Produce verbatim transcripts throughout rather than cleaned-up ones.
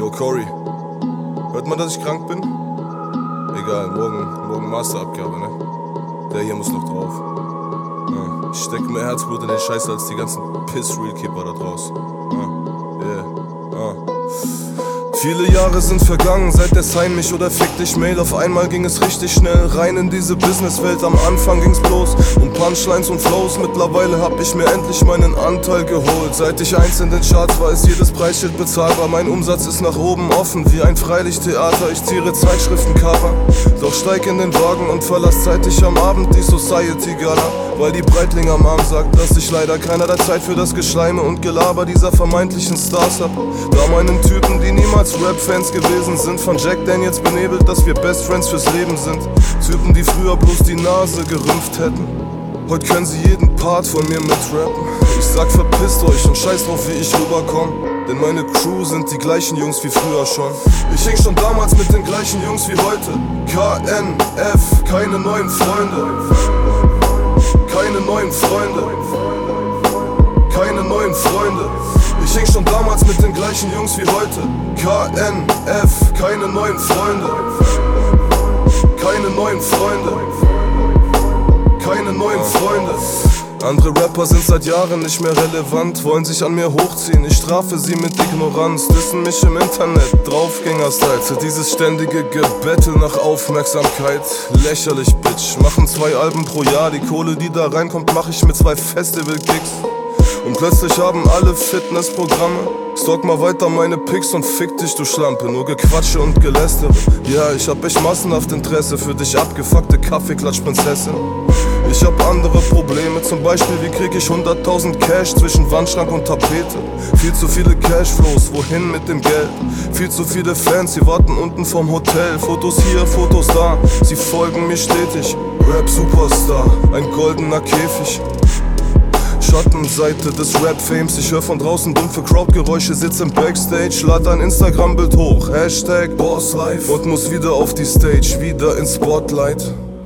Yo, Cory. Hört man, dass ich krank bin? Egal, morgen, morgen Masterabgabe, ne? Der hier muss noch drauf. Ja, ich steck mehr Herzblut in den Scheiß als die ganzen Piss-Real-Keeper da draußen. Ja, yeah, ah. Viele Jahre sind vergangen, seit der Sign mich oder fick dich Mail. Auf einmal ging es richtig schnell rein in diese Businesswelt. Am Anfang ging's bloß um Punchlines und Flows. Mittlerweile hab ich mir endlich meinen Anteil geholt. Seit ich eins in den Charts war, ist jedes Preisschild bezahlbar. Mein Umsatz ist nach oben offen wie ein Freilichttheater. Ich ziere Zeitschriftencover, doch steig in den Wagen und verlass zeitig am Abend die Society Gala. Weil die Breitlinger Mom sagt, dass ich leider keinerlei Zeit für das Geschleime und Gelaber dieser vermeintlichen Stars hab. Da meinen Typen, die niemals Rap-Fans gewesen sind, von Jack Daniels benebelt, dass wir Best Friends fürs Leben sind. Typen, die früher bloß die Nase gerümpft hätten, heute können sie jeden Part von mir mitrappen. Ich sag verpisst euch und scheiß drauf, wie ich rüberkomm, denn meine Crew sind die gleichen Jungs wie früher schon. Ich hing schon damals mit den gleichen Jungs wie heute. K N F, keine neuen Freunde. Keine neuen Freunde. Keine neuen Freunde. Ich hing schon damals mit den gleichen Jungs wie heute. K N F, keine neuen Freunde. Keine neuen Freunde. Keine neuen Freunde. Andere Rapper sind seit Jahren nicht mehr relevant, wollen sich an mir hochziehen, ich strafe sie mit Ignoranz, dissen mich im Internet, Draufgänger-Style. Für dieses ständige Gebettel nach Aufmerksamkeit, lächerlich, Bitch. Machen zwei Alben pro Jahr, die Kohle, die da reinkommt, mach ich mit zwei Festival-Gigs. Und plötzlich haben alle Fitnessprogramme. Stalk mal weiter meine Pics und fick dich, du Schlampe. Nur Gequatsche und Gelästere. Ja, ich hab echt massenhaft Interesse für dich abgefuckte Kaffeeklatschprinzessin. Ich hab andere Probleme, zum Beispiel wie krieg ich hunderttausend Cash zwischen Wandschrank und Tapete. Viel zu viele Cashflows, wohin mit dem Geld? Viel zu viele Fans, sie warten unten vorm Hotel. Fotos hier, Fotos da, sie folgen mir stetig. Rap-Superstar, ein goldener Käfig. Schattenseite des Rap-Fames. Ich hör von draußen dumpfe Crowdgeräusche, sitz im Backstage, lad ein Instagram-Bild hoch, Hashtag Bosslife, und muss wieder auf die Stage, wieder ins Spotlight.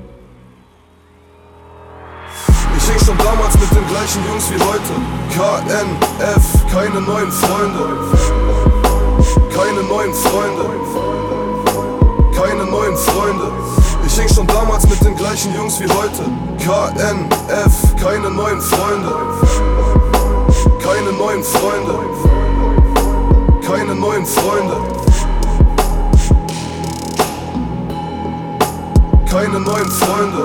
Ich hing schon damals mit den gleichen Jungs wie heute. K N F, keine neuen Freunde. Keine neuen Freunde. Keine neuen Freunde. Ich hing schon damals mit den gleichen Jungs wie heute. K N F, keine neuen Freunde. Keine neuen Freunde. Keine neuen Freunde. Keine neuen Freunde.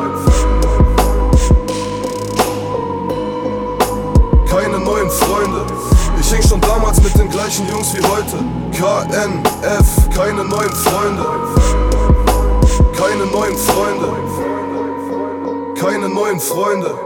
Keine neuen Freunde. Ich hing schon damals mit den gleichen Jungs wie heute. K N F, keine neuen Freunde. Keine neuen Freunde. Keine neuen Freunde.